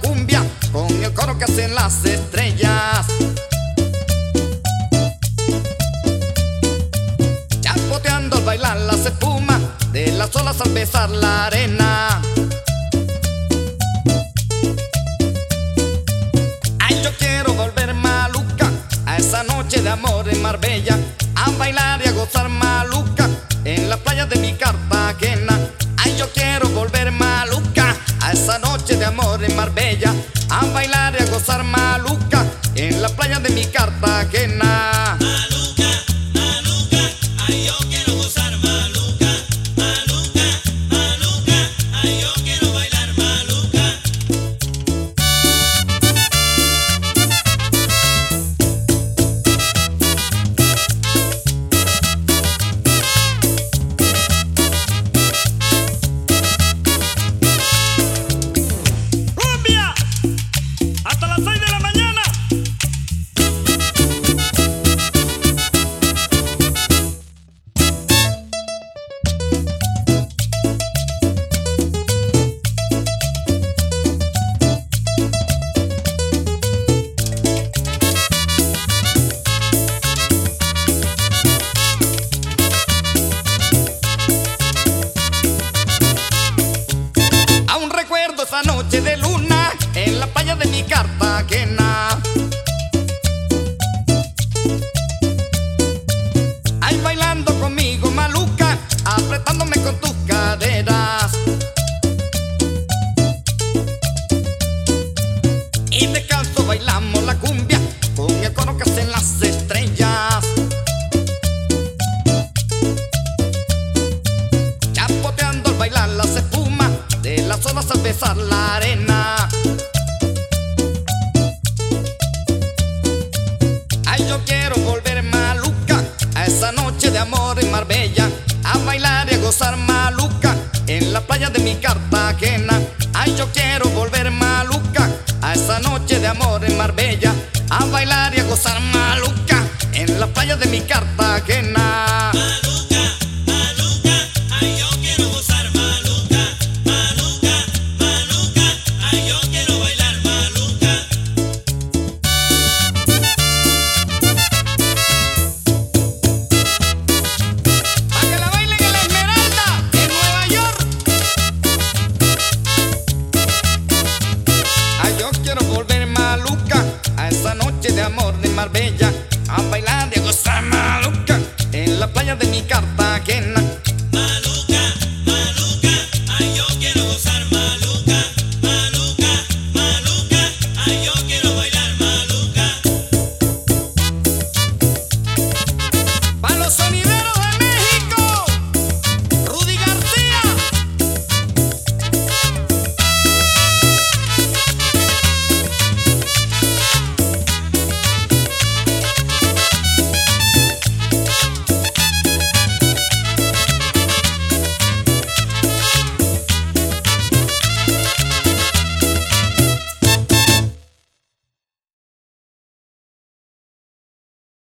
cumbia con el coro que hacen las estrellas. Chapoteando al bailar las espumas de las olas al besar la arena. Ay, yo quiero volver maluca a esa noche de amor en Marbella, a bailar y a gozar maluca en la playa de mi Cartagena. Ay, yo quiero volver maluca a esa noche de amor en Marbella, a bailar y a gozar maluca en la playa de mi Cartagena. Maluca, maluca, ay, yo quiero gozar maluca, maluca, maluca, ay, yo quiero bailar maluca. ¡Cumbia! ¡Hasta las 6 de la mañana! Aún recuerdo esa noche de luna en la playa de mi Cartagena. Ay, bailando conmigo maluca, apretándome con tus caderas. Y descalzo bailamos la cumbia con el coro que hacen las estrellas. Chapoteando al bailar las espumas de las olas al besar la arena. Ay, yo quiero volver maluca a esa noche de amor en Marbella, a bailar y a gozar maluca en la playa de mi Cartagena. Ay, yo quiero volver maluca a esa noche de amor en Marbella, a bailar y a gozar maluca en la playa de mi Cartagena. Maluca, maluca, ay, yo quiero gozar maluca, maluca, maluca, ay, yo quiero bailar maluca. Pa' que la bailen en la Esmeralda, en Nueva York. Ay, yo quiero volver maluca a esa noche de amor de Marbella,